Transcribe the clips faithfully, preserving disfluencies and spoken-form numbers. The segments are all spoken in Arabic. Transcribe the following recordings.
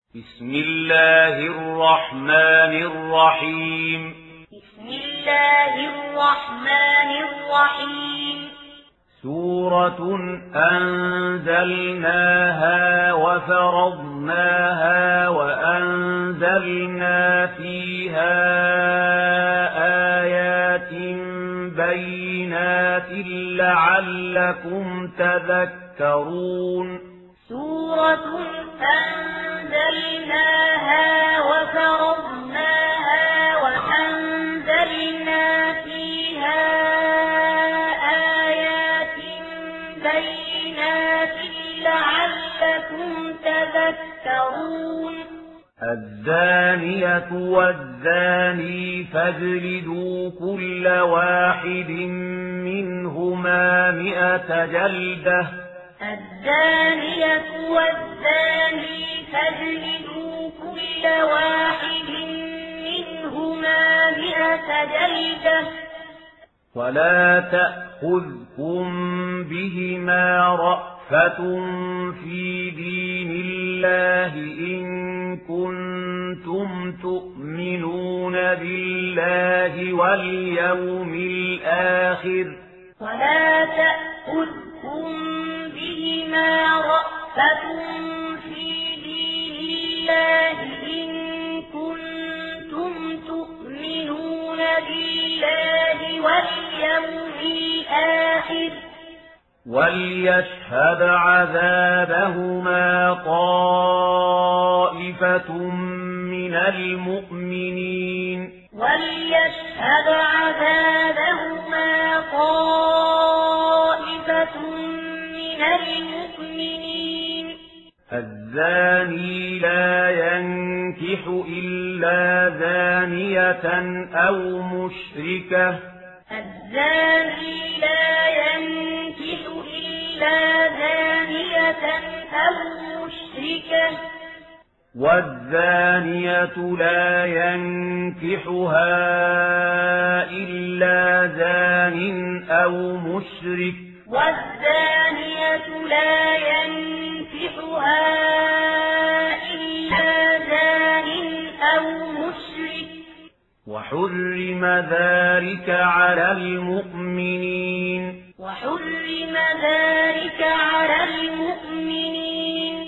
بسم الله الرحمن الرحيم بسم الله الرحمن الرحيم سورة أنزلناها وفرضناها وأنزلنا فيها آيات بينات لعلكم تذكرون سورة أنزلناها وفرضناها وأنزلنا فيها آيات بينات لعلكم تذكرون الزانية والزاني فاجلدوا كل واحد منهما مئة جلدة الزانية والزاني فاجلدوا كل واحد منهما مئة جلدة ولا تأخذكم بهما رأفة في دين الله إن كنتم تؤمنون بالله واليوم الآخر ولا تأخذكم بهما رأفة في دين الله إن كنتم تؤمنون بالله واليوم الآخر وليشهد عذابهما طائفة من المؤمنين وليشهد عذابهما طائفة من المؤمنين الزاني لا ينكح إلا زانية أو مشركة الزاني لا ينكح إلا زانية أو مشركة والزانية لا ينكحها إلا زان أو مشرك والزانية لا ينكحها إلا زان أو مشرك وحرم ذلك على المؤمنين وحرم ذلك على المؤمنين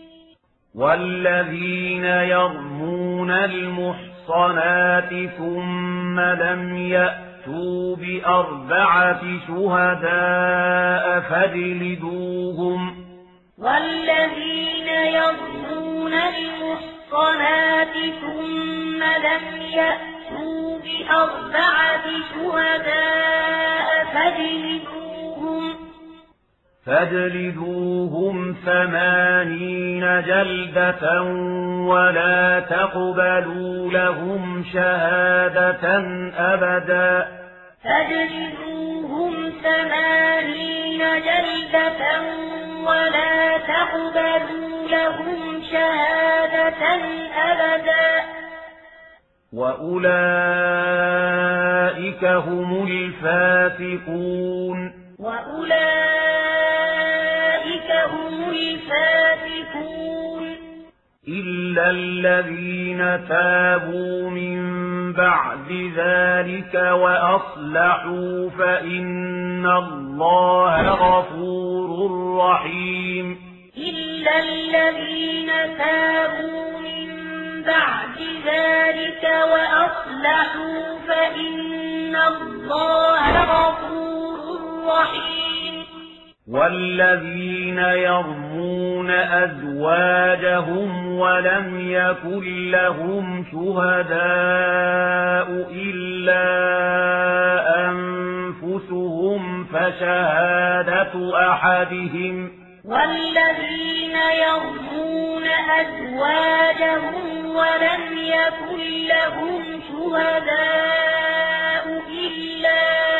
والذين يرمون المحصنات ثم لم يأتوا بأربعة شهداء فاجلدوهم والذين يرمون المحصنات ثم لم يأتوا بأربعة شهداء فاجلدوهم فاجلدوهم ثمانين جلدة ولا تقبلوا لهم شهادة أبدا فاجلدوهم ثمانين جلدة ولا تقبلوا لهم شهادة أبدا وأولئك هم الفاسقون وأولئك هم الفاسقون إلا الذين تابوا من بعد ذلك وأصلحوا فإن الله غفور رحيم إلا الذين تابوا من بعد ذلك وأصلحوا فإن الله غفور رحيم والذين يرمون أزواجهم ولم يكن لهم شهداء إلا أنفسهم فشهادة أحدهم والذين يرمون أزواجهم ولم يكن لهم شهداء إلا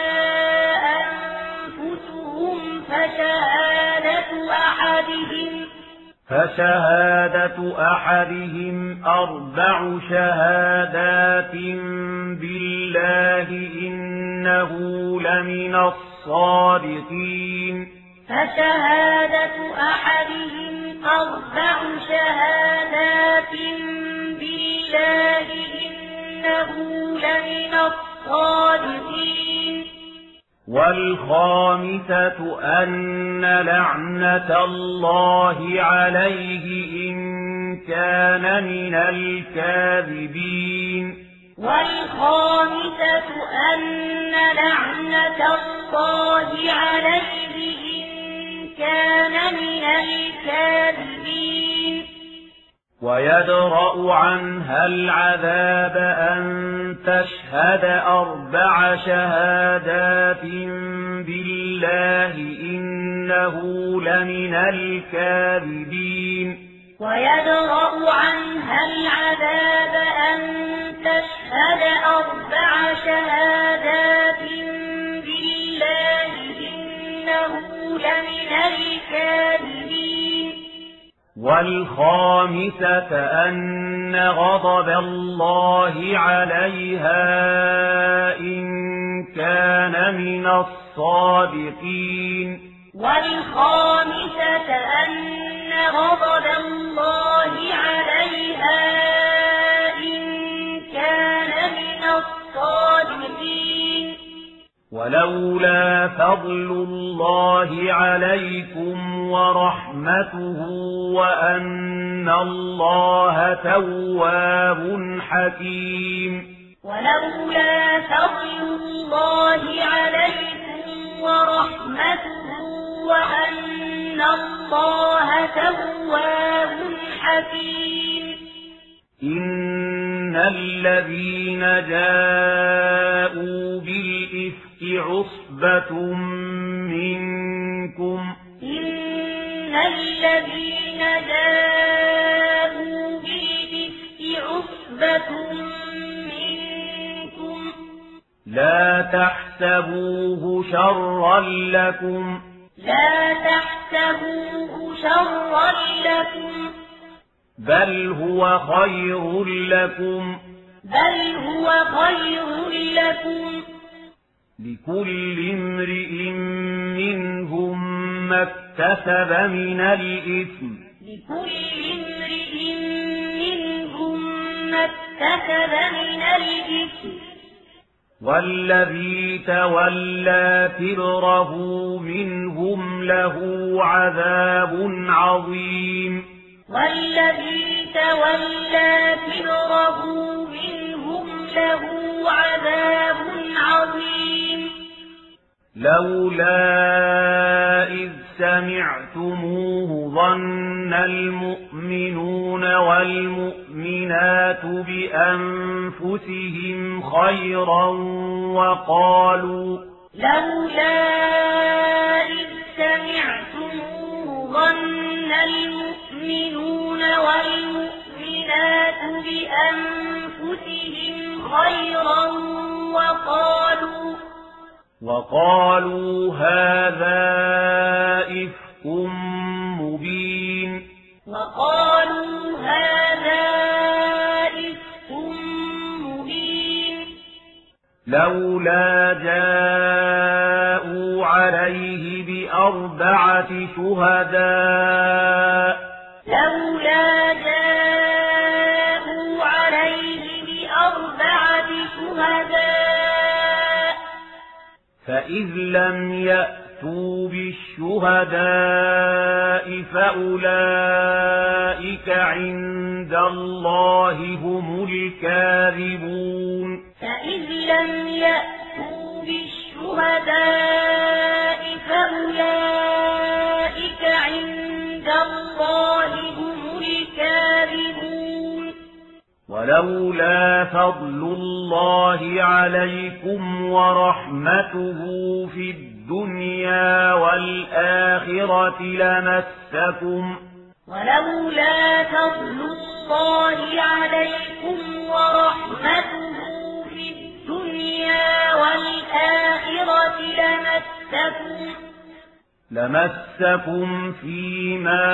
أنفسهم فشهادة أحدهم فشهادة أحدهم أربع شهادات بالله إنه لمن الصادقين فشهادة أحدهم أربع شهادات والخامسة أن لعنة الله عليه إن كان من الكاذبين والخامسة أن لعنة الله عليه إن كان من الكاذبين ويدرأ عنها العذاب أن تشهد أربع شهادات بالله إنه لمن الكاذبين ويدرأ عنها العذاب أن تشهد أربع شهادات بالله إنه لمن الكاذبين والخامسة أن غضب الله عليها إن كان من الصادقين والخامسة أن غضب الله عليها إن كان من الصادقين ولولا فضل الله عليكم ورحمته وأن الله تواب حكيم ولولا فضل الله عليكم ورحمته وأن الله تواب حكيم إن الذين جاءوا بالإفك عصبة منكم إن الذين جاءوا بالإفك عصبة منكم لا تحسبوه شرا لكم لا تحسبوه شرا لكم بل هو خير لكم بل هو خير لكم لكل امرئ منهم ما اكتسب من الإثم لكل امرئ منهم ما اكتسب من الإثم والذي تولى كبره منهم له عذاب عظيم والذي تولى كبره منهم له عذاب عظيم لولا إذ سمعتموه ظن المؤمنون والمؤمنات بأنفسهم خيرا وقالوا لولا إذ سمعتموه ظن المؤمنون والمؤمنات بأنفسهم خيرا وقالوا وقالوا هذا إفك مبين وقالوا هذا إفك مبين لولا جاءوا عليه بأربعة شهداء لولا جاءوا عليه بأربعة شهداء فإذ لم يأتوا بالشهداء فأولئك عند الله هم الكاذبون فإذ لم يأتوا بالشهداء فأولئك عند الله هم الكاذبون ولولا فضل الله عليكم ورحمته في الدنيا والآخرة لمسكم ولولا فضل الله عليكم ورحمته في الدنيا والآخرة لمسكم لمسكم فيما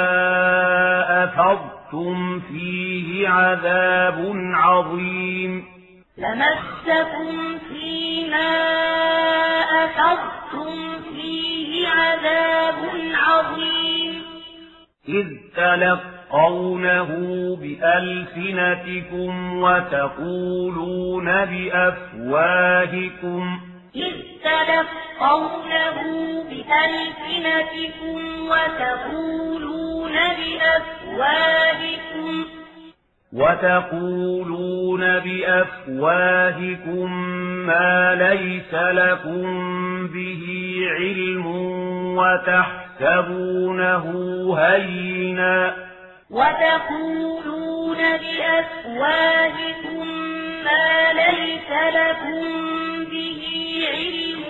أفضتم فيه عذاب عظيم لمسكم فيما أفضتم فيه عذاب عظيم إذ تلقونه بألسنتكم وتقولون بأفواهكم إذ تلقونه بألسنتكم وتقولون بأفواهكم وتقولون بأفواهكم ما ليس لكم به علم وتحسبونه هينا وتقولون بأفواهكم ما ليس لكم به علم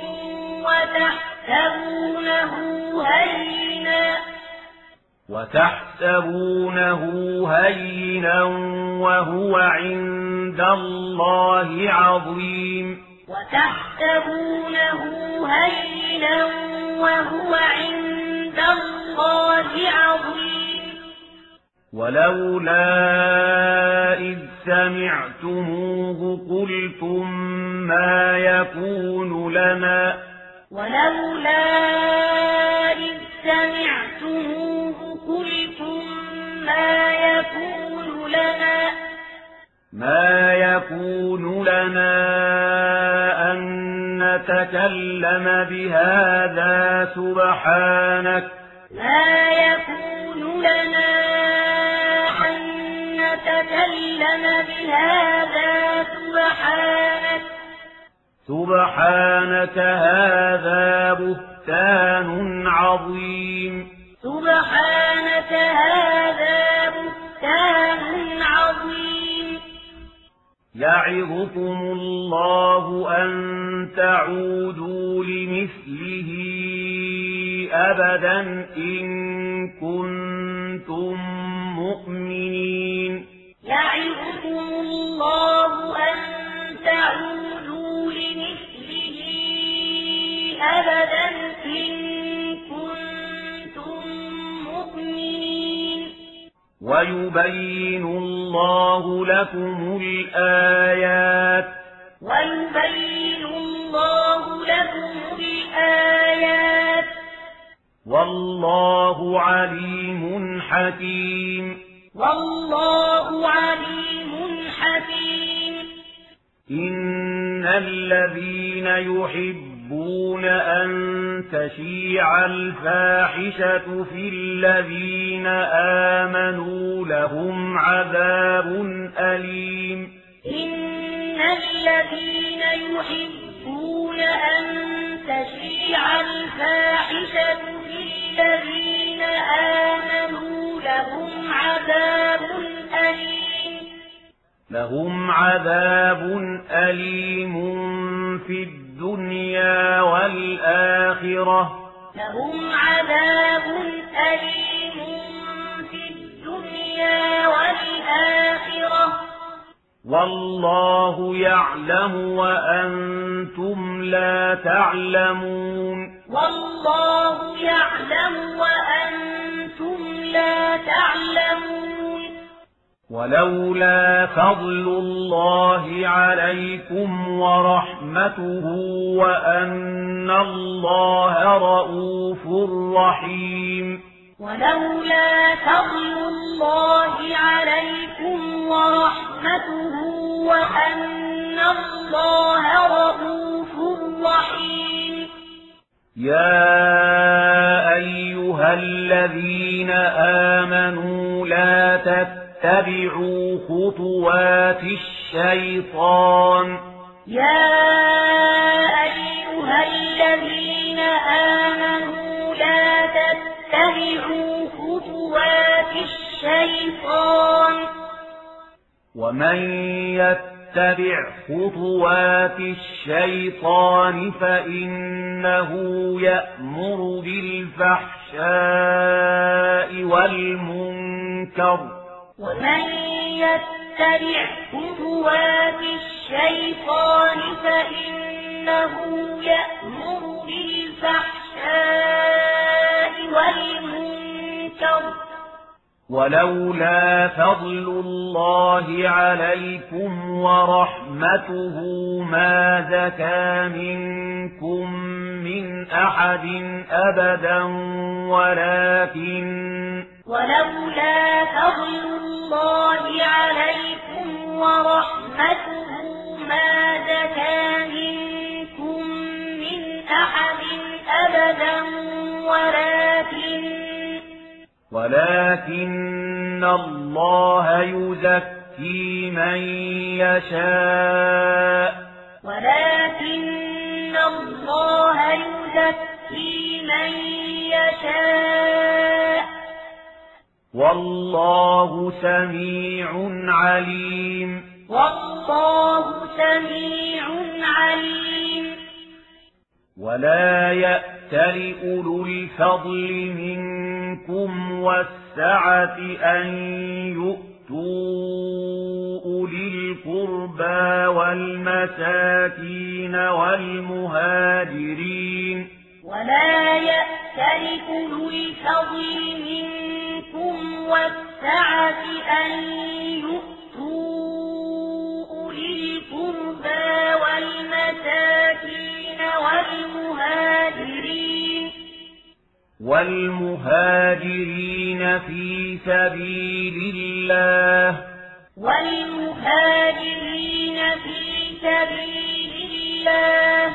وتحسبونه هينا وتحسبونه هينا وهو عند الله عظيم وتحسبونه هينا وهو عند الله عظيم ولولا إذ سمعتموه قلتم ما يكون لنا ولولا إذ سمعتموه قلتم ما يكون لنا ما يكون لنا أن نتكلم بهذا سبحانك ما يكون لنا أن نتكلم بهذا سبحانك سبحانك هذا بهتان عظيم سبحانك هذا بهتان عظيم يعظكم الله أن تعودوا لمثله أبدا إن كنتم مؤمنين يعظكم الله أن تعودوا لمثله أبدا إن كنتم مؤمنين ويبين الله لكم الآيات ويبين الله لكم الآيات والله عليم حكيم والله عليم حكيم إن الذين يحبون أن تشيع الفاحشة في الذين آمنوا لهم عذاب أليم إن الذين يحبون أن تشيع الفاحشة في الذين آمنوا لهم عذاب أليم لهم عذاب أليم في الدنيا والآخرة لهم عذاب أليم في الدنيا والآخرة والله يعلم وأنتم لا تعلمون والله يعلم وأنتم لا تعلمون ولولا فضل الله عليكم ورحمته وأن الله رؤوف رحيم ولولا فضل الله عليكم ورحمته وأن الله رؤوف رحيم يا أيها الذين آمنوا لا تتبعوا خطوات الشيطان يا أيها الذين آمنوا لا تتبعوا خطوات الشيطان ومن يتبع خطوات الشيطان فإنه يأمر بالفحشاء والمنكر ومن يتبع خطوات الشيطان فإنه يأمر بالفحشاء والمنكر ولولا فضل الله عليكم ورحمته ما زكى منكم من أحد أبدا ولكن ولولا فضل الله عليكم ورحمته ما زكى منكم ولكن الله يزكي من يشاء ولكن الله يزكي من يشاء والله سميع عليم والله سميع عليم ولا يأتل أولو الفضل منكم والسعة أن يؤتوا أولي القربى والمساكين والمهاجرين ولا يأتل أولو الفضل منكم والسعة أن يؤتوا أولي القربى والمساكين والمهاجرين والمهاجرين في سبيل الله والمهاجرين في سبيل الله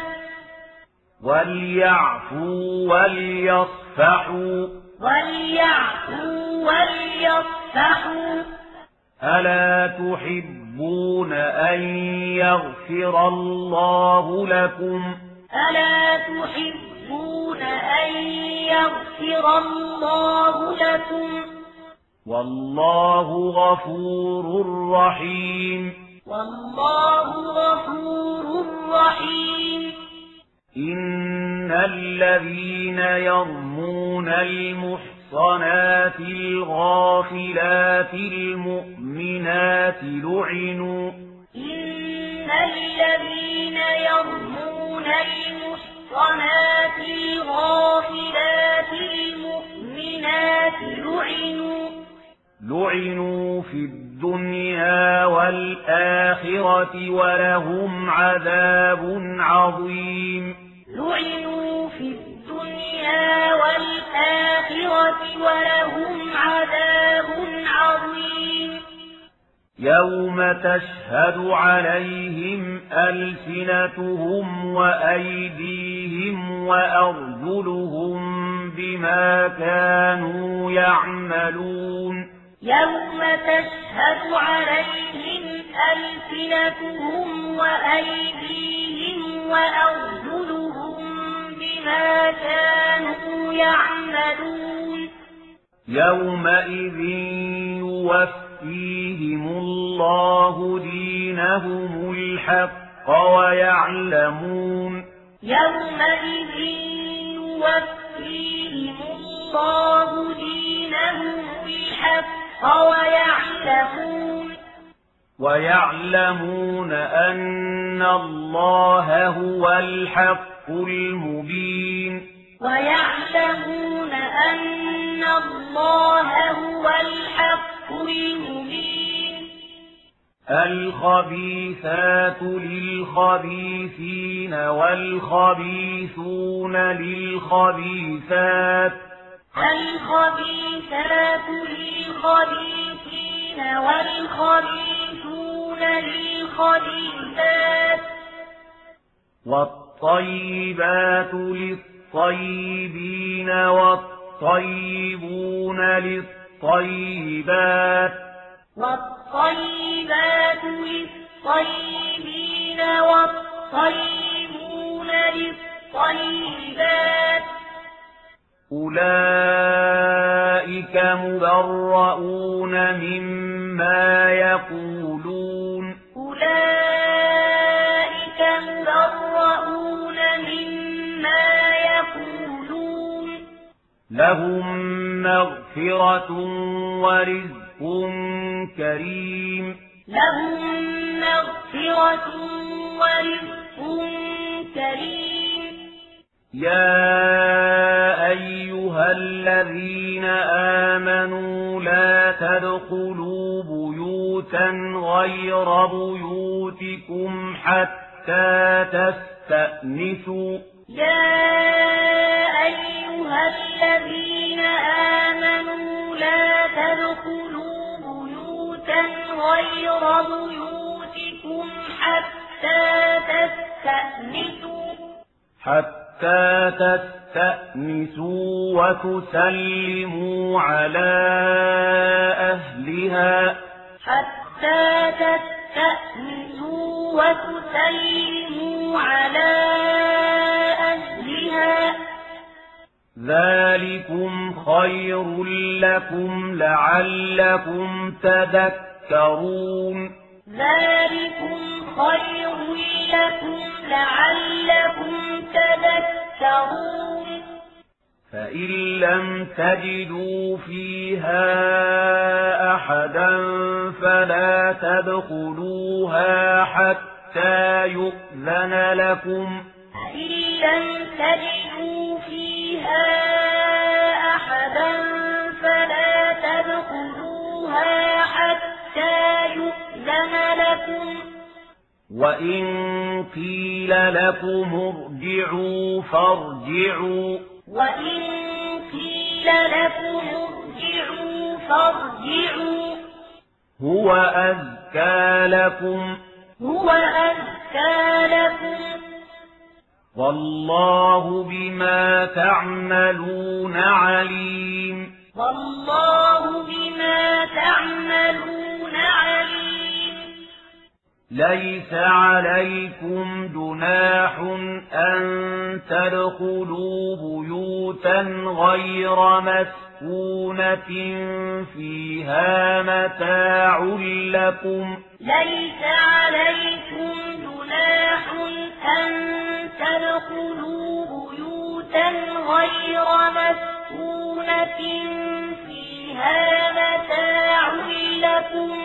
وليعفوا وليصفحوا وليعفوا وليصفحوا ألا تحبون أن يغفر الله لكم ألا تحبون أن يغفر الله لكم والله غفور رحيم والله غفور رحيم إن الذين يرمون المحصنات الغافلات المؤمنات لعنوا إن الذين يرمون المحصنات الغافلات المؤمنات لعنوا لعنوا في الدنيا والآخرة ولهم عذاب عظيم لعنوا في الدنيا والآخرة ولهم عذاب عظيم يوم تشهد عليهم ألسنتهم وأيديهم وأرجلهم بما كانوا يعملون يوم تشهد عليهم ألسنتهم وأيديهم وأرجلهم بما كانوا يعملون يومئذ يوفيهم الله دينهم الحق ويعلمون يومئذ يوفيهم الله دينهم الحق ويعلمون ويعلمون أن الله هو الحق المبين ويعلمون أن الله هو الحق المبين الخبيثات للخبيثين والخبيثون للخبيثات الخبيثات للخبيثين والخبيثون للخبيثات والطيبات للطيبين والطيبون للطيبات والطيبات للطيبين والطيبون للطيبات أولئك مبرؤون مما يقولون أولئك مبرؤون مما يقولون لهم مغفرة ورزق كريم لهم مغفرة ورزق كريم يا أيها الذين آمنوا لا تدخلوا بيوتا غير بيوتكم حتى تستأنسوا يا أيها الذين آمنوا لا تدخلوا بيوتا غير بيوتكم حتى تستأنسوا حتى تستأنسوا تستأنسوا وتسلموا على أهلها حتى تستأنسوا وتسلموا على أهلها ذلكم خير لكم لعلكم تذكرون ذلكم خير لكم لعلكم تذكرون فإن لم تجدوا فيها أحدا فلا تدخلوها حتى يؤذن لكم فإن لم تجدوا فيها أحدا فلا تدخلوها حتى يؤذن لكم وإن قيل لكم ارجعوا فارجعوا وإن قيل لكم ارجعوا فارجعوا هو أزكى لكم هو أزكى لكم والله بما تعملون عليم والله بما تعملون عليم ليس عليكم جناح أن تدخلوا بيوتا غير مسكونة فيها متاع لكم ليس عليكم جناح أن تدخلوا بيوتا غير مسكونة فيها متاع لكم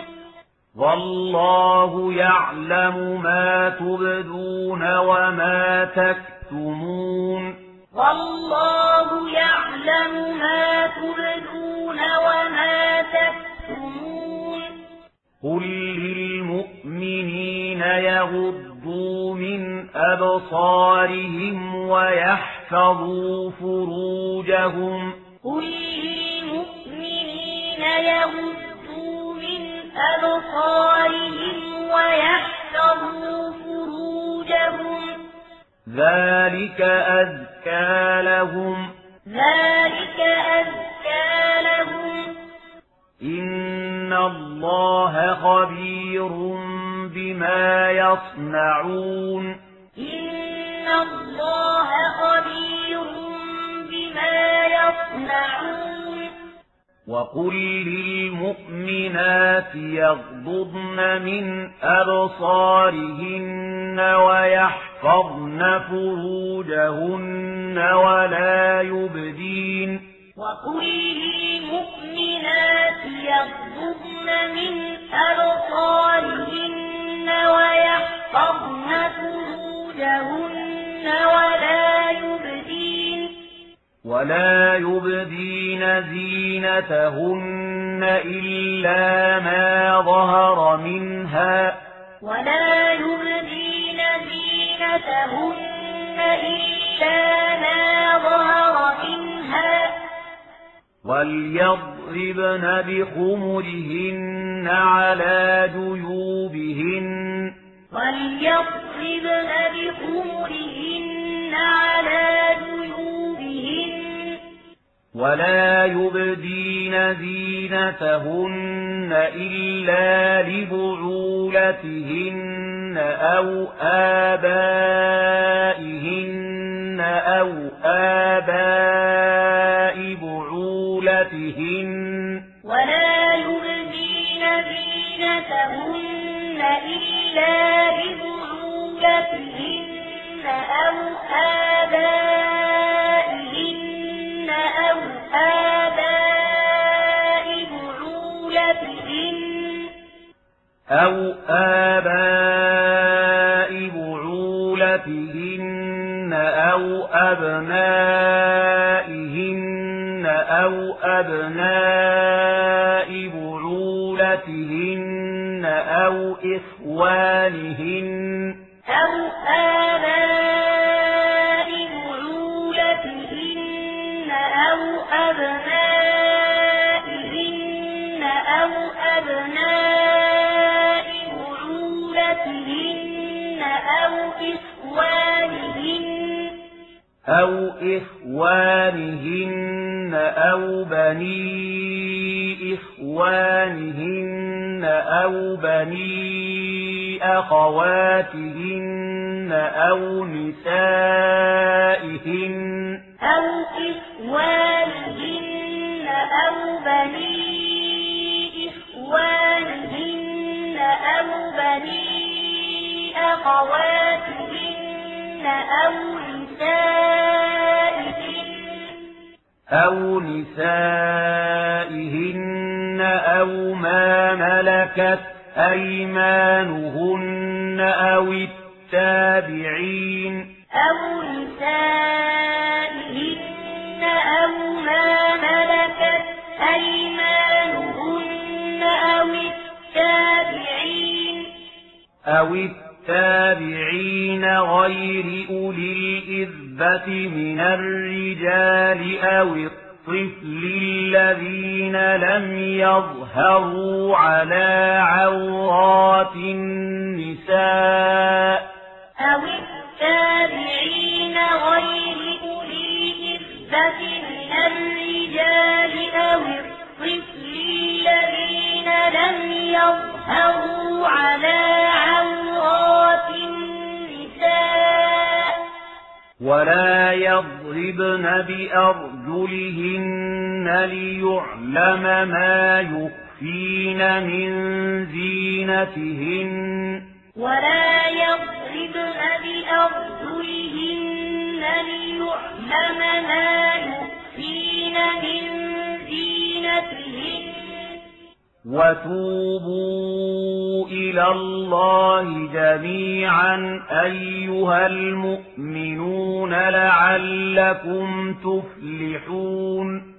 والله يعلم ما تبدون وما تكتمون والله يعلم ما تبدون وما تكتمون قل للمؤمنين يغضوا من أبصارهم ويحفظوا فروجهم قل للمؤمنين يغضوا من أبصارهم ويحفظوا فروجهم ذلك أزكى لهم ذلك أزكى لهم إن الله خبير بما يصنعون إن الله خبير بما يصنعون وقل للمؤمنات يغضضن من أبصارهن ويحفظن فروجهن ولا يبدين وقل للمؤمنات يغضضن من أبصارهن ويحفظن فروجهن ولا يبدين ولا يبدين زينتهن إلا ما ظهر منها ولا يبدين زينتهن إلا ما ظهر منها وليضربن بخمرهن على جيوبهن وليضربن بخمرهن على جيوبهن ولا يبدين زينتهن إلا لبعولتهن أو آبائهن أو آباء بعولتهن ولا يبدين زينتهن إلا لبعولتهن أو آبائهن أو آباء بعولتهن أو آباء بعولتهن أو أبنائهن أو أبناء بعولتهن أو إخوانهن أو آباء بعولتهن أو أبنائهن أو أبناء بعولتهن أو إخوانهن أو إخوانهن أو بني إخوانهن أو بني أخواتهن أو نسائهن أو إخوانهن أو بني إخوانهن أو بني أخواتهن أو نسائهن أو نسائهن أو ما ملكت أيمانهن أو التابعين أو نسائهن أو ما ملكت أيمانهن أو التابعين أو التابعين غير أولي الإذبة من الرجال أو الطفل الذين لم يظهروا على عورات النساء أو التابعين غير أولي الإذبة من الرجال أو الطفل الذين لم يظهروا على عورات النساء ولا يضربن بأرجلهن ليعلم ما يخفين من زينتهن ولا يضربن بأرجلهن ليعلم ما يخفين من زينتهن وتوبوا إلى الله جميعا أيها المؤمنون لعلكم تفلحون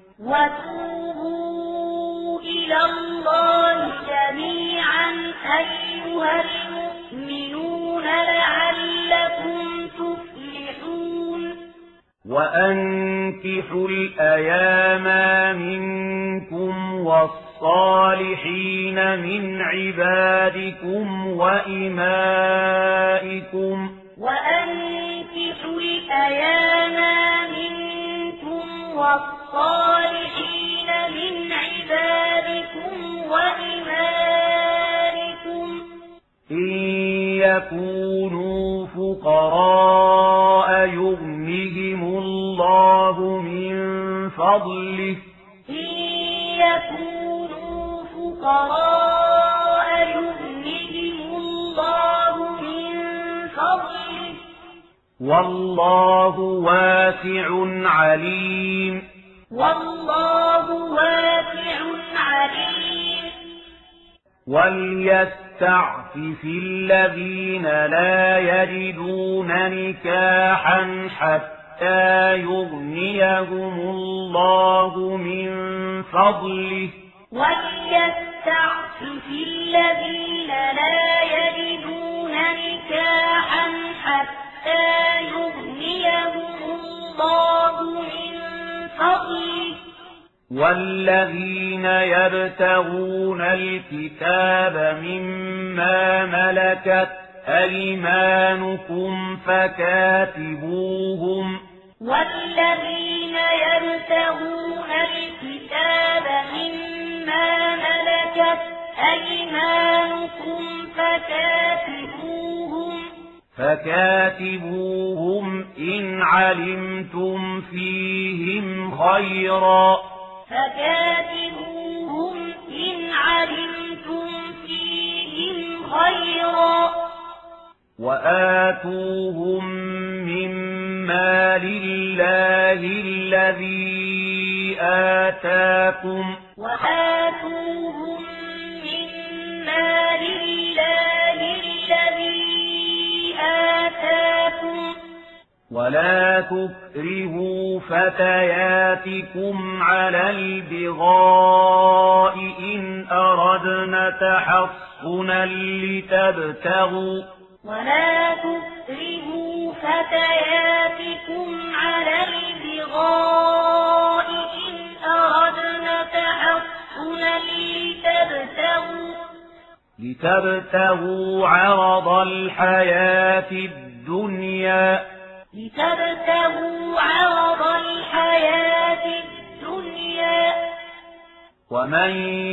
وتوبوا إلى الله جميعا أيها المؤمنون لعلكم تفلحون وأنكحوا الأيام منكم والصالحين من عبادكم وإمائكم وأنكحوا الأيام منكم والصالحين من عبادكم وإمائكم إن يكونوا فقراء يغنهم الله من فضله إن يكونوا فقراء يغنهم الله من فضله والله واسع عليم والله واسع عليم وليستعفف الذين لا يجدون نكاحا حتى يغنيهم الله من فضله وليستعفف الذين لا يجدون نكاحا حتى يغنيهم الله من فضله والذين يبتغون الكتاب مما ملكت أيمانكم فكاتبوهم والذين يبتغون الكتاب مما ملكت أيمانكم فكاتبوهم فكاتبوهم إن علمتم فيهم خيرا فكاتبوهم إن علمتم فيهم خيرا وآتوهم مما لله الذي آتاكم وآتوهم مما لله الذي آتاكم ولا تكرهوا فتياتكم على البغاء إن أردنا تحصنا لتبتغوا ولا تكرهوا فتياتكم على البغاء إن أردنا تحصنا لتبتغوا لتبتغوا عرض الحياة الدنيا لتبتغوا عرض الحياة الدنيا ومن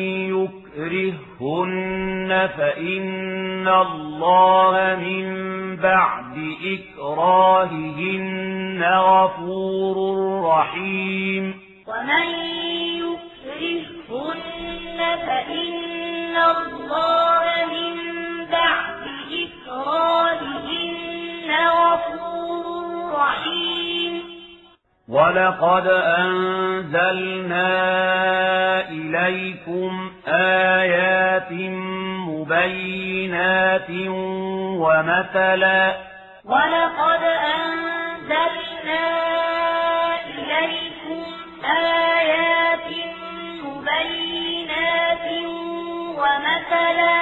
يكرههن فإن الله من بعد إكراههن غفور رحيم ومن يكرههن فإن الله من بعد إكراههن غفور رحيم ولقد أنزلنا إليكم آيات مبينات ومثلا ولقد أنزلنا إليكم آيات مبينات ومثلا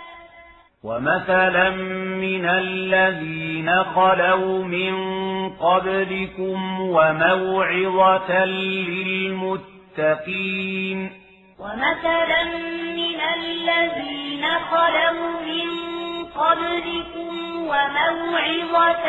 ومثلا من الذين خلوا من قبلكم وموعظة للمتقين ومثلا من الذين خلوا من قبلكم وموعظة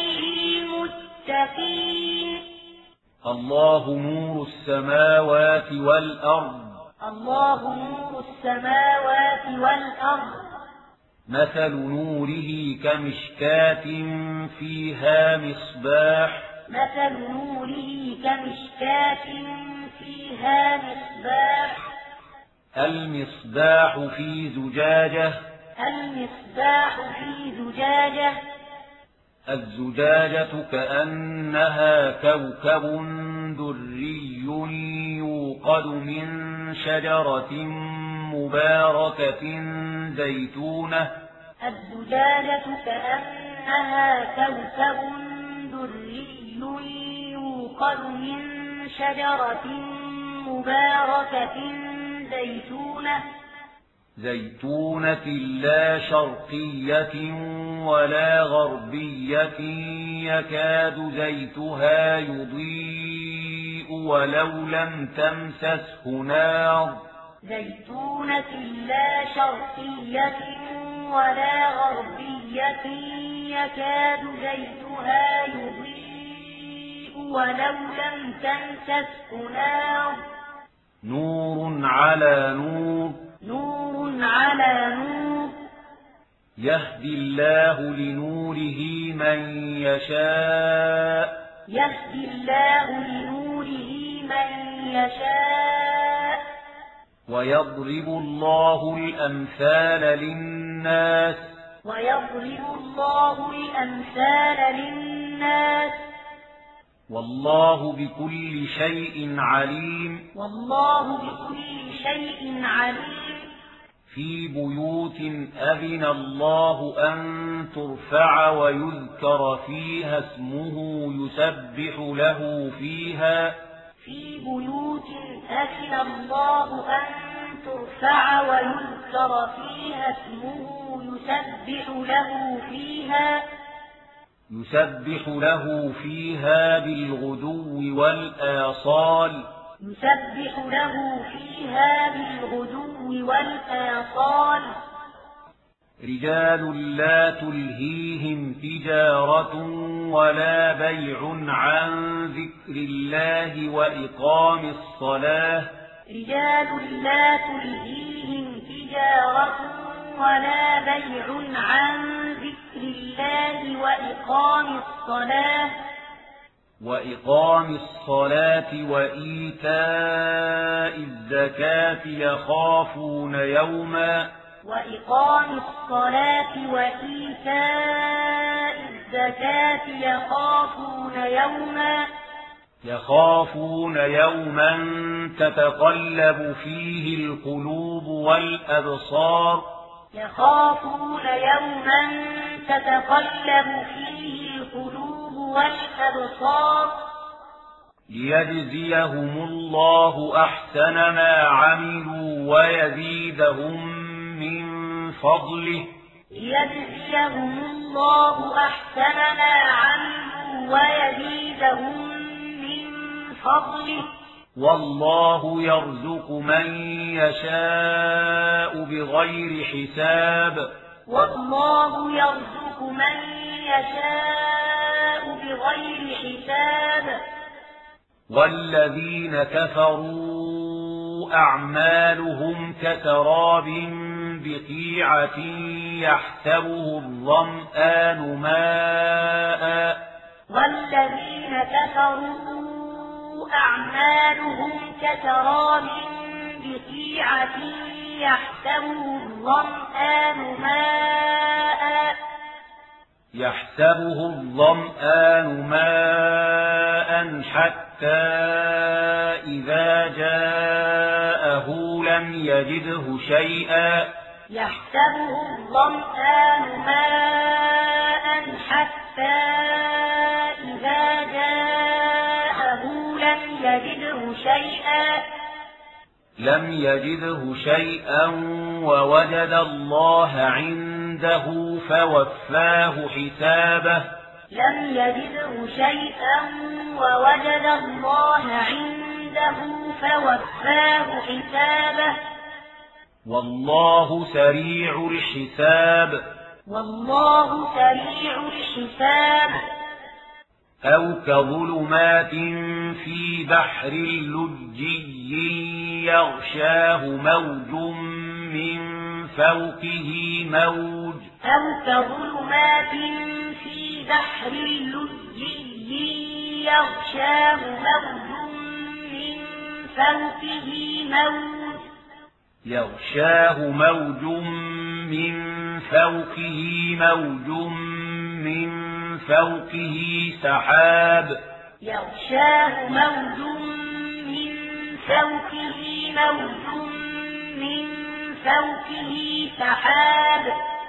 للمتقين الله نور السماوات والأرض الله نور السماوات والأرض مثل نوره كمشكاة فيها مصباح مثل نوره كمشكاة فيها مصباح المصباح في زجاجة المصباح في زجاجة الزجاجة كأنها كوكب دري يوقد من شجرة مباركة زيتونة الزجاجة كأنها كوكب دري يوقد من شجرة مباركة زيتونة زيتونة لا شرقية ولا غربية يكاد زيتها يضيء ولو لم تمسسه نار زيتونة لا شرقية ولا غربية يكاد زيتها يضيء ولو لم تمسسه نار نور على نور نور على نور يهدي الله لنوره من يشاء يهدي الله لنوره من يشاء ويضرب الله الأمثال للناس ويضرب الله الأمثال للناس والله بكل شيء عليم والله بكل شيء عليم في بيوت أذن الله أن ترفع ويذكر فيها اسمه يسبح له فيها في بيوت أذن الله أن ترفع ويذكر فيها اسمه يسبح له فيها يسبح له فيها بالغدو والآصال يسبح له فيها بالغدو والآصال رجال لا تلهيهم تجارة ولا بيع عن ذكر الله وإقام الصلاة رجال لا تلهيهم تجارة ولا بيع عن ذكر الله وإقام الصلاة وإقام الصلاة وإيتاء الزكاة يخافون يوما وإقام الصلاة وإيتاء الزكاة يخافون يوما يخافون يوما تتقلب فيه القلوب والأبصار يخافون يوما تتقلب فيه القلوب والأبصار ليجزيهم الله أحسن ما عملوا ويزيدهم من فضله ليجزيهم الله أحسن ما عملوا ويزيدهم من فضله والله يرزق من يشاء بغير حساب والله يرزق من يشاء بغير حساب والذين كفروا أعمالهم كسراب بقيعة يحسبه الظمآن ماء والذين كفروا أعمالهم كسراب بقيعة يحسبه الظمآن ماء يحسبه الظمآن ماء حتى إذا جاءه لم يجده شيئا يحسبه الظمآن ماء حتى إذا جاءه لم يجده شيئا لم يجده شيئا ووجد الله عنده فوفاه حسابه لم يجده شيئا ووجد الله عنده فوفاه حسابه والله سريع الحساب والله سريع الحساب أو كظلمات في بحر لجي يغشاه موج من فوقه موج أو كظلمات في بحر لجي يغشاه موج من فوقه موج يغشاه موج من فوقه موج من فوقه سحاب يغشاه موج من فوقه موج من فوقه سحاب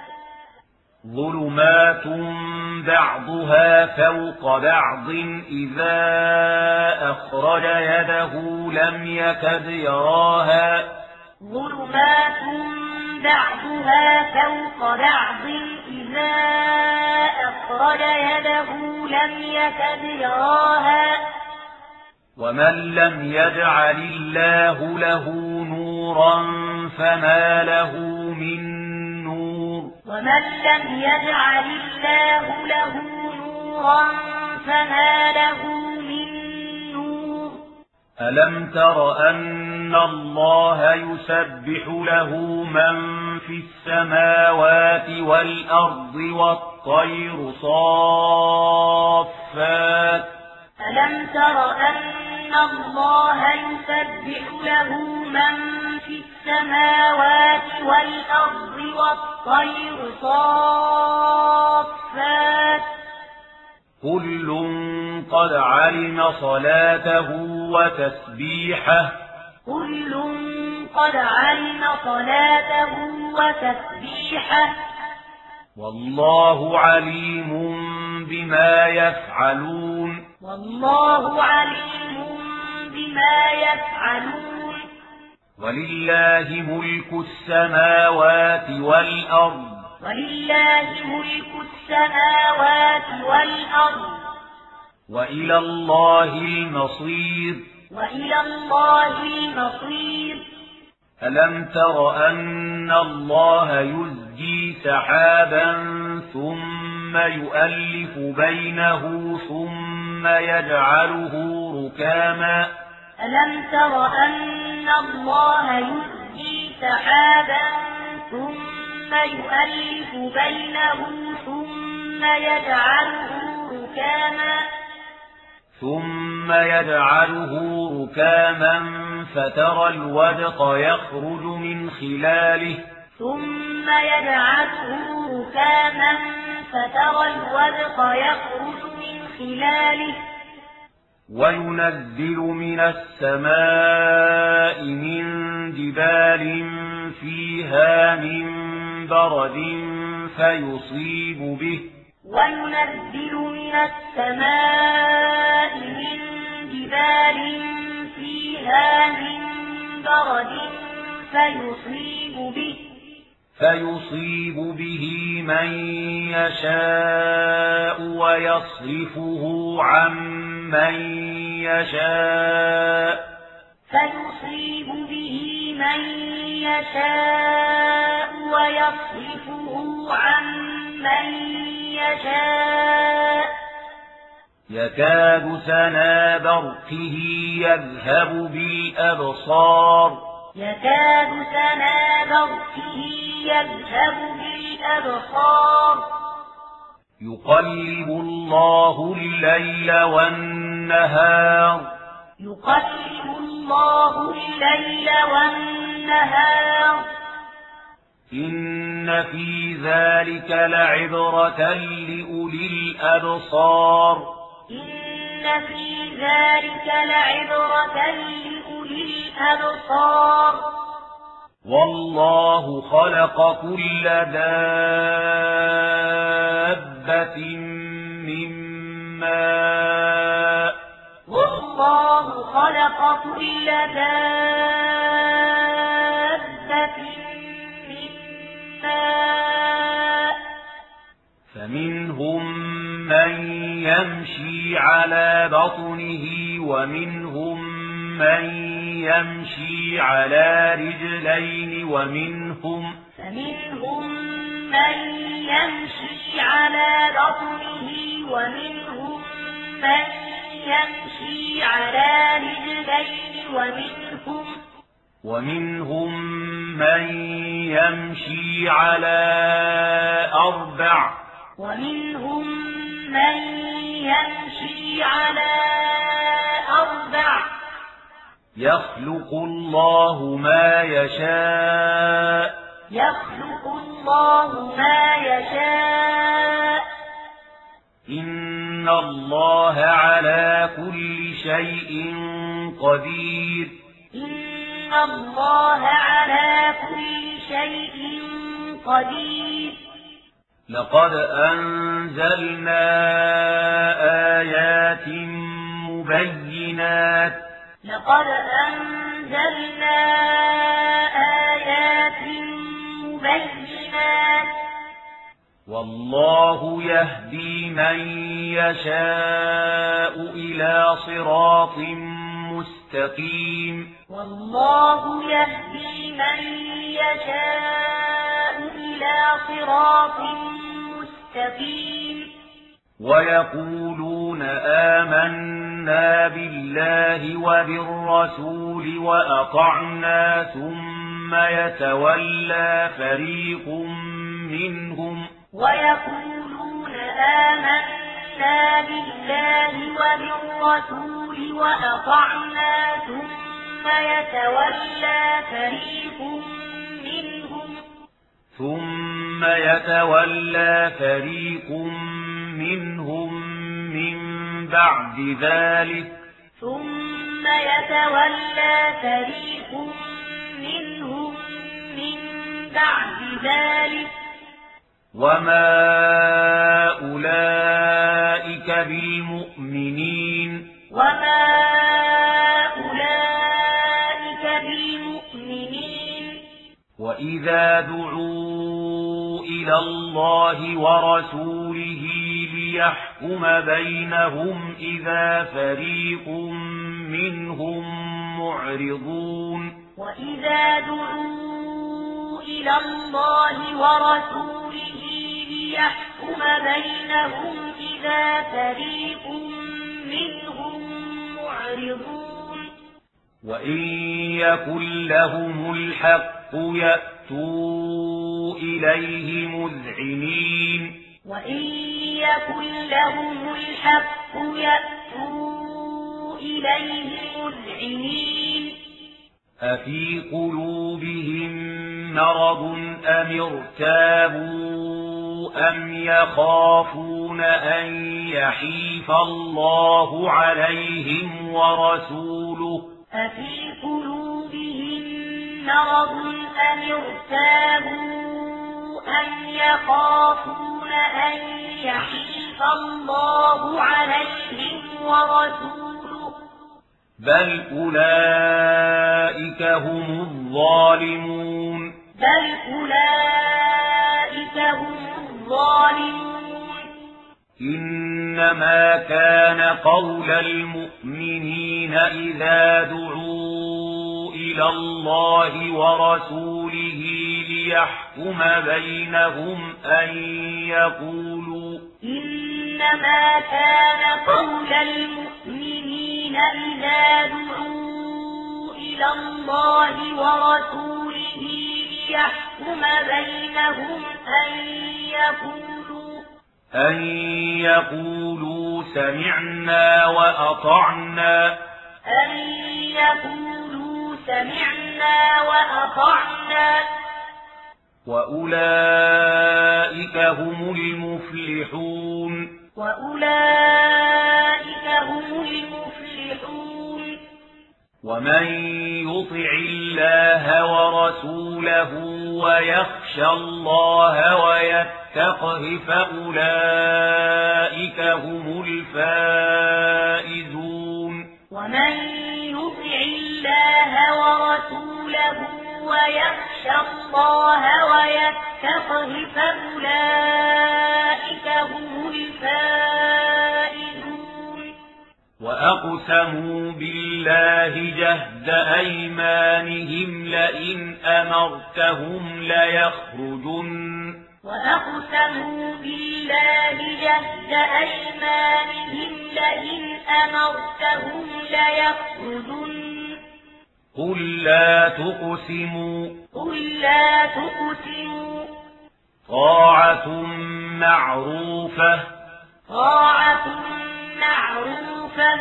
ظلمات بعضها فوق بعض إذا أخرج يده لم يكد يراها ظلمات بعضها فوق بعض إذا أخرج يده لم يكد يراها ومن لم يجعل الله له نورا فما له من نور ومن لم يجعل الله له نورا فما له من نور ألم تر أن الله يسبح له من في السماوات والأرض والطير صافات ألم تر أن الله يسبح له من في السماوات والأرض والطير صافات كل قد علم صلاته وتسبيحه كل قد علم صلاته وتسبيحه والله عليم بما يفعلون والله عليم بما يفعلون ولله ملك السماوات والأرض ولله ملك السماوات والأرض وإلى الله المصير وإلى الله المصير ألم تر أن الله يزجي سحابا ثم يؤلف بينه ثم يجعله ركاما ألم تر أن الله يزجي سحابا ثم يؤلف بينه ثم يجعله ركاما ثم يجعله ركاما فترى الودق يخرج من خلاله ثم يجعله ركاما فترى الودق يخرج من خلاله وينزل من السماء من جبال فيها من برد فيصيب به وينزل من السماء من جبال فيها من برد فيصيب به فيصيب به من يشاء ويصرفه عن من يشاء فيصيب به من يشاء ويصرفه عن من يشاء يكاد سنا برقه يذهب بالأبصار يكاد سنا برقه يذهب بالأبصار يقلب الله الليل والنهار يقلب الله الليل والنهار إن في ذلك لعبرة لأولي الأبصار إن في ذلك لعبرة لأولي الأبصار والله خلق كل دابة من ماء والله خلق كل دابة من ماء فمنهم من يمشي على بطنه ومنهم من يمشي على رجلين ومنهم فمنهم من يمشي على بطنه ومنهم من يمشي على رجلين ومنهم ومنهم من يمشي على أربع ومنهم من يمشي على أربع يخلق الله ما يشاء يخلق الله ما يشاء إن الله على كل شيء قدير إن الله على كل شيء قدير لقد أنزلنا آيات مبينات لقد أنزلنا آيات مبينات والله يهدي من يشاء إلى صراط مستقيم والله يهدي من يشاء إلى صراط مستقيم ويقولون آمنا بالله وبالرسول وأطعنا ثم يتولى فريق منهم ويقولون آمنا بالله وبالرسول وأطعنا ثم يتولى فريق منهم ثم يتولى فريق منهم من بعد ذلك ثم يتولى فريق منهم من بعد ذلك وما أولئك بالمؤمنين وما أولئك بالمؤمنين وإذا دعوا إلى الله ورسوله ليحكم بينهم إذا فريق منهم معرضون وإذا دعوا إلى الله ورسوله ليحكم بينهم إذا فريق منهم معرضون وإن يكن لهم الحق يأتوا إليه مذعنين وإن يكن لهم الحق يأتوا إليه مذعنين أفي قلوبهم مرض أم ارتابوا أم يخافون أن يحيف الله عليهم ورسوله أفي قلوبهم مرض أم ارتابوا أم يخافون أن يحيف الله عليهم ورسوله بل أولئك هم الظالمون بل أولئك هم الظالمون إنما كان قول المؤمنين إذا دعوا إلى الله ورسوله ليحكم بينهم أن يقولوا إنما كان قول المؤمنين إذا دعوا إلى الله ورسوله ليحكم بينهم أن يقولوا أن يقولوا سمعنا وأطعنا أن يقولوا سمعنا وأطعنا وأولئك هم المفلحون وأولئك هم المفلحون ومن يطع الله ورسوله ويخشى الله ويتقه فأولئك هم الفائزون ومن يطع الله ورسوله ويخشى الله ويتقه فأولئك هم الفائزون وأقسموا بالله جهد أيمانهم لئن أمرتهم ليخرجن وأقسموا بالله جهد أيمانهم لئن أمرتهم ليخرجن قل لا تقسموا قل لا تقسموا طاعة معروفة طاعة معروفة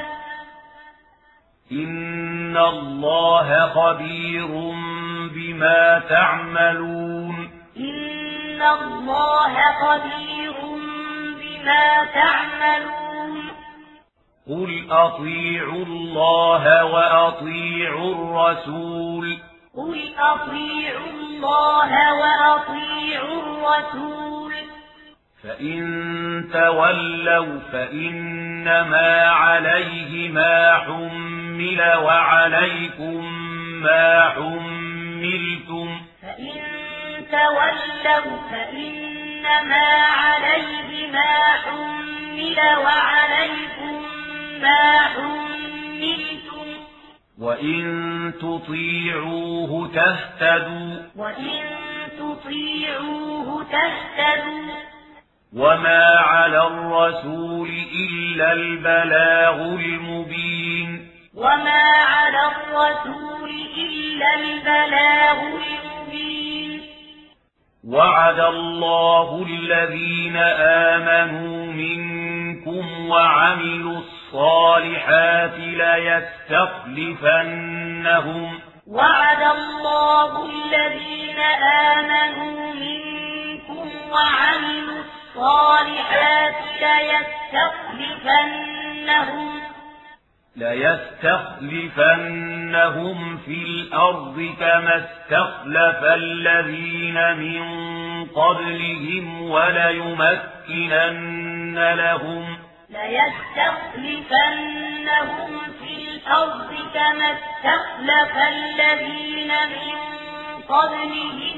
إن الله خبير بما تعملون إن الله خبير بما تعملون قل أطيعوا الله وأطيعوا الرسول قل أطيعوا الله وأطيعوا الرسول فإن تولوا فإنما عليه ما حمل وعليكم ما حملتم فإن تولوا فإنما عليه ما حمل وعليكم ما حملتم وإن تطيعوه تهتدوا وإن تطيعوه تهتدوا وما على الرسول إلا البلاغ المبين وما على الرسول إلا البلاغ المبين وعد الله الذين آمنوا منكم وعملوا الصالحات ليستخلفنهم وعد الله الذين آمنوا منكم وعملوا الصالحات ليستخلفنهم ليستخلفنهم في الأرض كما استخلف الذين من قبلهم وليمكنن لهم ليستخلفنهم في الأرض كما استخلف الذين من قبلهم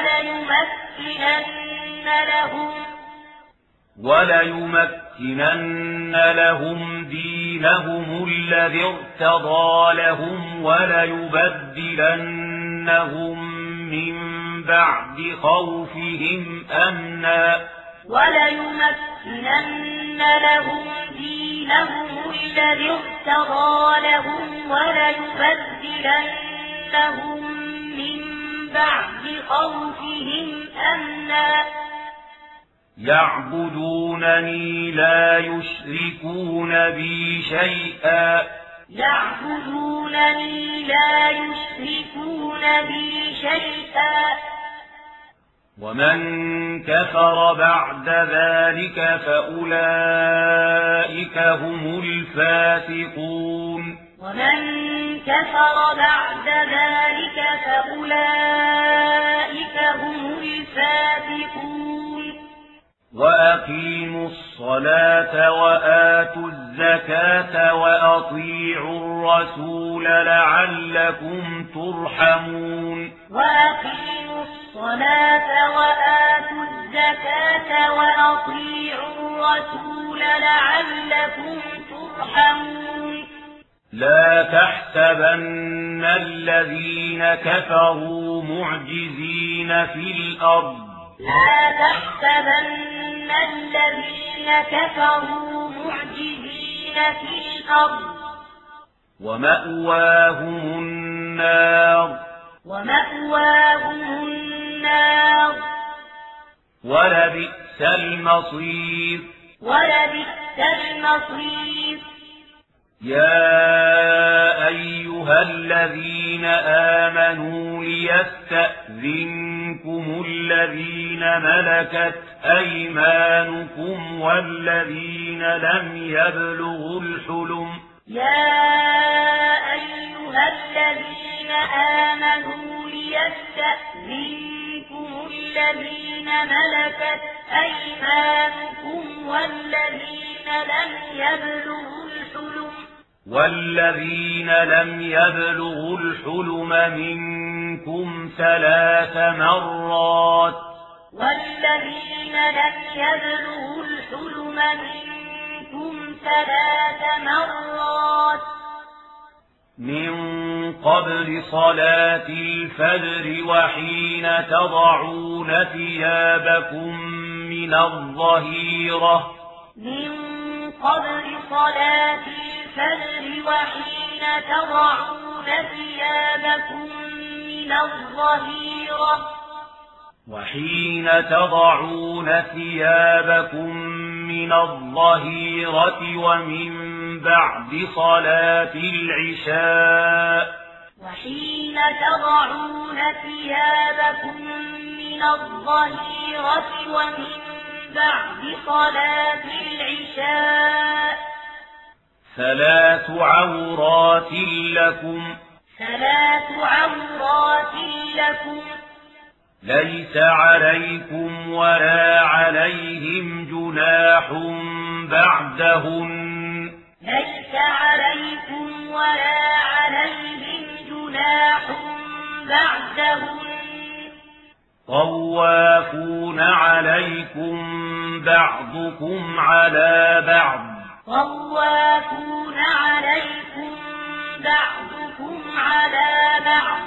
وليمكنن لهم وليمكنن لهم دينهم الذي ارتضى لهم وليبدلنهم من بعد خوفهم أمنا وليمكنن لهم دينهم الذي ارتضى لهم وليبدلنهم من بعد خوفهم أمنا يعبدونني لا يشركون بي شيئا يعبدونني لا يشركون بي شيئا ومن كفر بعد ذلك فأولئك هم الفاسقون ومن كفر بعد ذلك فأولئك هم الفاسقون وأقيموا الصلاة وآتوا الزكاة وأطيعوا الرسول لعلكم ترحمون وأقيموا الصلاة وآتوا الزكاة وأطيعوا الرسول لعلكم ترحمون لا تحسبن الذين كفروا معجزين في الأرض لا تحسبن الذين كفروا معجزين في الأرض ومأواهم النار ومأواهم النار ولبئس المصير ولبئس المصير. يا أيها الذين آمنوا ليستأذنكم الذين ملكت أيمانكم والذين لم يبلغوا الحلم يا أيها الذين آمنوا ليستأذنكم الذين ملكت أيمانكم والذين لم يبلغوا الحلم والذين لم يبلغوا الحلم منكم ثلاث مرات والذين لم يبلغوا الحلم منكم ثلاث مرات من قبل صلاة الفجر وحين تضعون ثيابكم من الظهيرة من قبل صلاة الفجر وحين تضعون ثيابكم من الظهيرة وحين تضعون ثيابكم من الظهيرة ومن بعد صلاة العشاء وحين تضعون ثيابكم من الظهيرة ومن بعد صلاة العشاء ثلاث عورات لكم ثلاث عورات لكم ليس عليكم ولا عليهم جناح بعدهن ليس عليكم ولا عليهم جناح بعدهن طوافون عليكم بعضكم على بعض طوافون عليكم بعضكم على بعض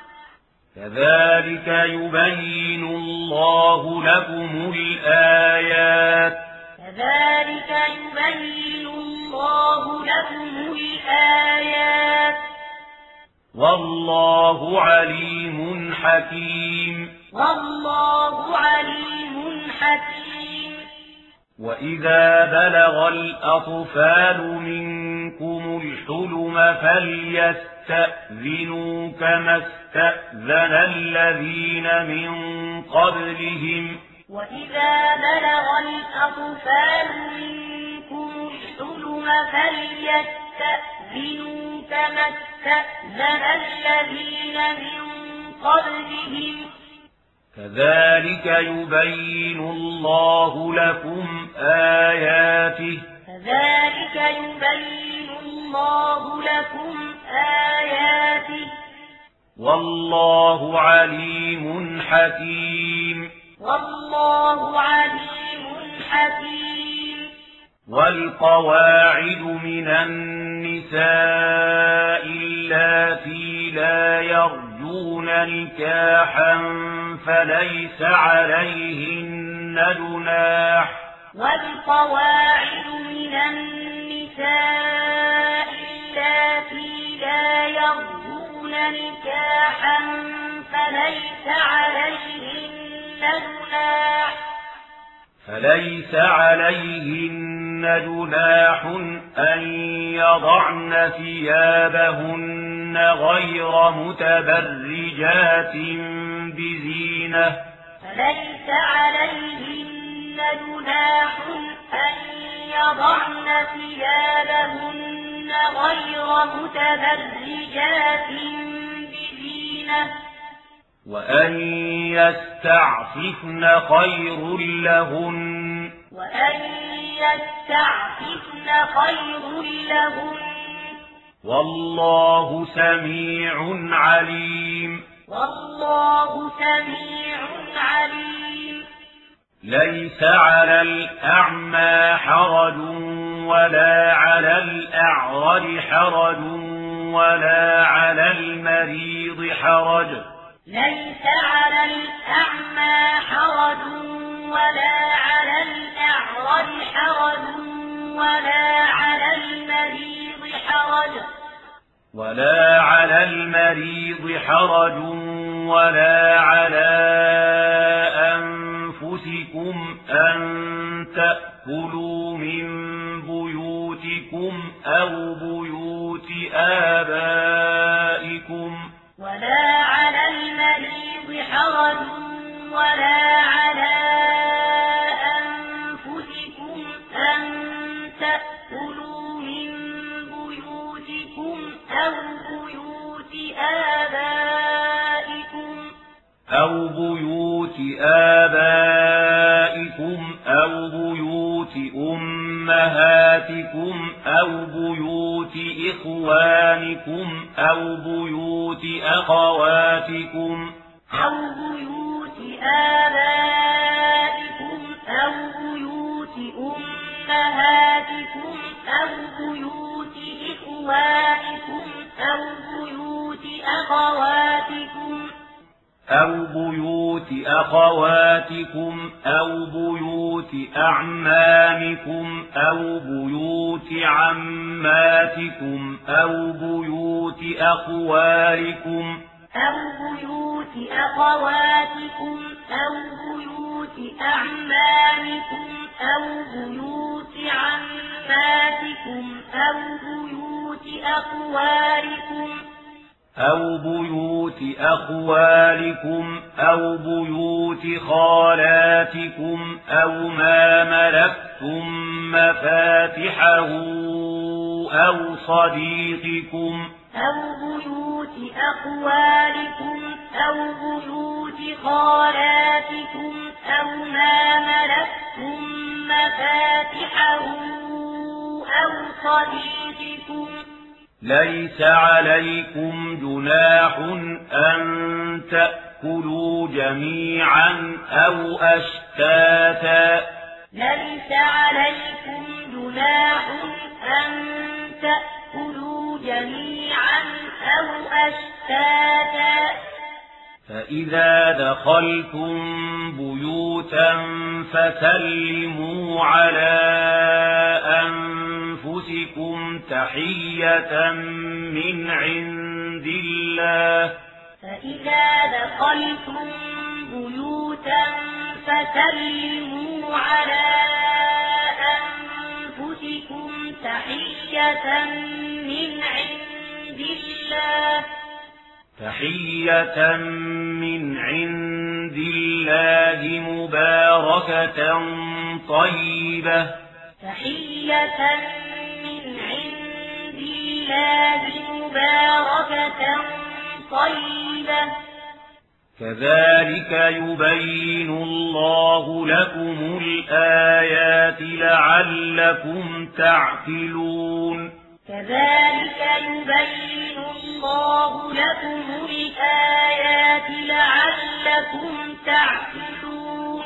كذلك يبين الله لكم الآيات كذلك يبين الله لكم الآيات والله عليم حكيم والله عليم حكيم. وإذا بلغ الأطفال منكم الحلم فليستأذنوا كما استأذن الذين من قبلهم وإذا بلغ الأطفال منكم الحلم فليستأذنوا كما استأذن الذين من قبلهم كذلك يبين الله لكم آياته كذلك يبين الله لكم آياته والله عليم حكيم والله عليم حكيم. والقواعد من النساء اللاتي لا يرجون نكاحا فليس عليهن جناح والقواعد من النساء اللاتي لا يرجون نكاحا فليس عليهن جناح فليس عليهن جناح أن يضعن ثيابهن غير متبرجات بزينة فليس عليهن جناح أن يضعن ثيابهن غير متبرجات بزينة وأن يستعففن خير لهن وأن يستعففن خير لهن والله سميع عليم والله سميع عليم. ليس على الأعمى حرج ولا على الأعرج حرج ولا على المريض حرج ليس على الأعمى حرج ولا على الأعرج ولا على المريض حرج ولا على المريض حرج ولا على أنفسكم أن تأكلوا من بيوتكم أو بيوت آبائكم ولا على المريض حرج ولا على أنفسكم أن تأكلوا من بيوتكم أو بيوت آبائكم أو بيوت آبائكم أو بيوت أمهاتكم أو بيوت إخوانكم أو بيوت أخواتكم أو بيوت آبائكم أو بيوت أمهاتكم أو بيوت إخوانكم أو بيوت أخواتكم أو بيوت أخواتكم أو بيوت أعمامكم أو بيوت عماتكم أو بيوت أخوالكم أو بيوت أخواتكم أو بيوت أعمامكم أو بيوت عماتكم أو بيوت أخوالكم أو بيوت أخوالكم أو بيوت خالاتكم أو ما ملكتم مفاتحه أو صديقكم أو بيوت أخوالكم أو بيوت خالاتكم أو ما ملكتم مفاتحه أو صديقكم ليس عليكم جناح أن تأكلوا جميعا أو أشتاتا ليس عليكم جناح أن تأكلوا جميعا أو أشتاتا فإذا دخلتم بيوتا فسلموا على أنفسكم تحية من عند الله فإذا دخلتم بيوتا فسلموا على أنفسكم تحية من عند الله تحية من عند الله مباركة طيبة تحية من عند الله مباركة طيبة كذلك يبين الله لكم الآيات لعلكم تعقلون كذلك يبين الله لكم الآيات لعلكم تعقلون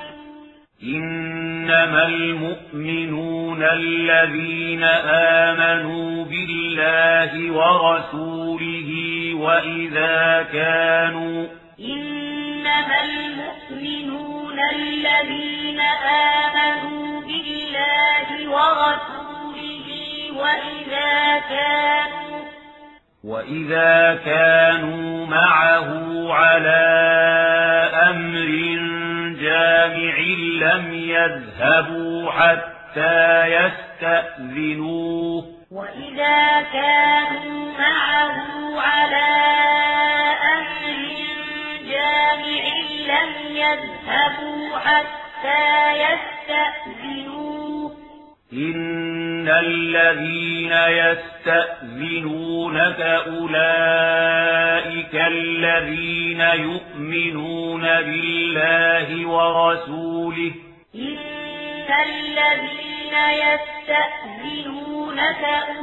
إنما المؤمنون الذين آمنوا بالله ورسوله وإذا كانوا إنما المؤمنون الذين آمنوا بالله ورسوله وإذا كانوا وإذا كانوا معه على أمر جامع لم يذهبوا حتى يستأذنوه وإذا كانوا معه على أمر جامع لم يذهبوا حتى يستأذنوه إن الذين يستأذنونك أولئك الذين يؤمنون بالله ورسوله إن الذين يستأذنونك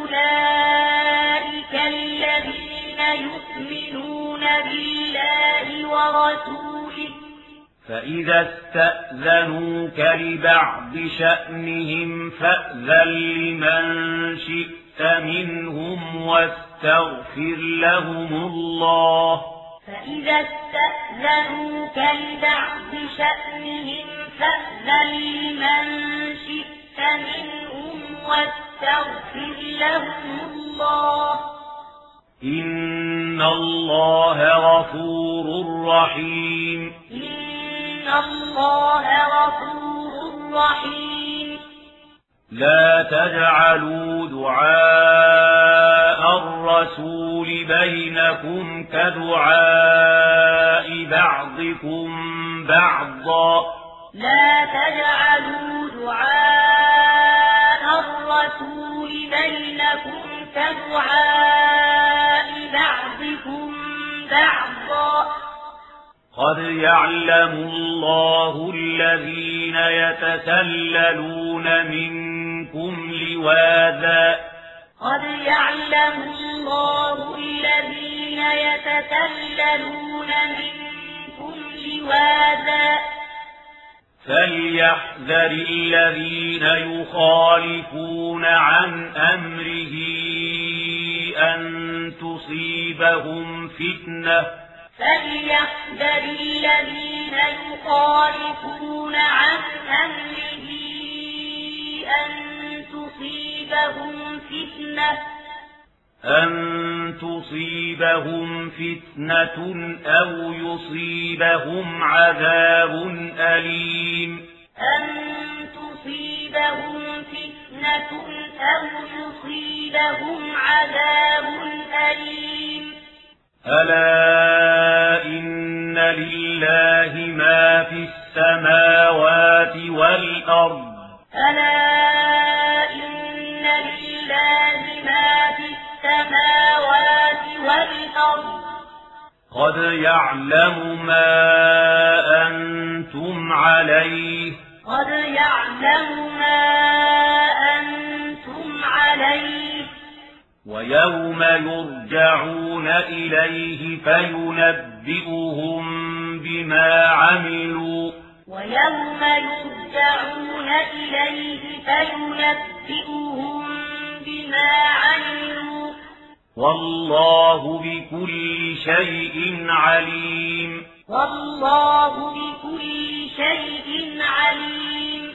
أولئك الذين يؤمنون بالله ورسوله فإذا استأذنوك لبعض شأنهم فأذن لمن شئت منهم واستغفر لهم الله فإذا استأذنوك لبعض شأنهم فأذن لمن شئت منهم واستغفر واستغفر لهم الله إن الله غفور رحيم إن الله غفور رحيم لا تجعلوا دعاء الرسول بينكم كدعاء بعضكم بعضا لا تجعلوا دعاء الرسول بينكم كدعاء بعضكم بعضا قد يعلم الله الذين يتسللون منكم لواذا قد يعلم الله الذين يتسللون منكم لواذا فليحذر الذين يخالفون عن أمره أن تصيبهم فتنة فليحذر الذين يخالفون عن أمره أن تصيبهم فتنة أن تصيبهم فتنة أو يصيبهم عذاب أليم أن تصيبهم فتنة أو يصيبهم عذاب أليم ألا إن لله ما في السماوات والأرض ألا إن لله ما في السماوات والأرض قد يعلم ما أنتم عليه قد يعلم ما أنتم عليه ويوم يرجعون إليه فينبئهم بما عملوا ويوم يرجعون إليه فينبئهم بما عملوا والله بكل شيء عليم والله بكل شيء عليم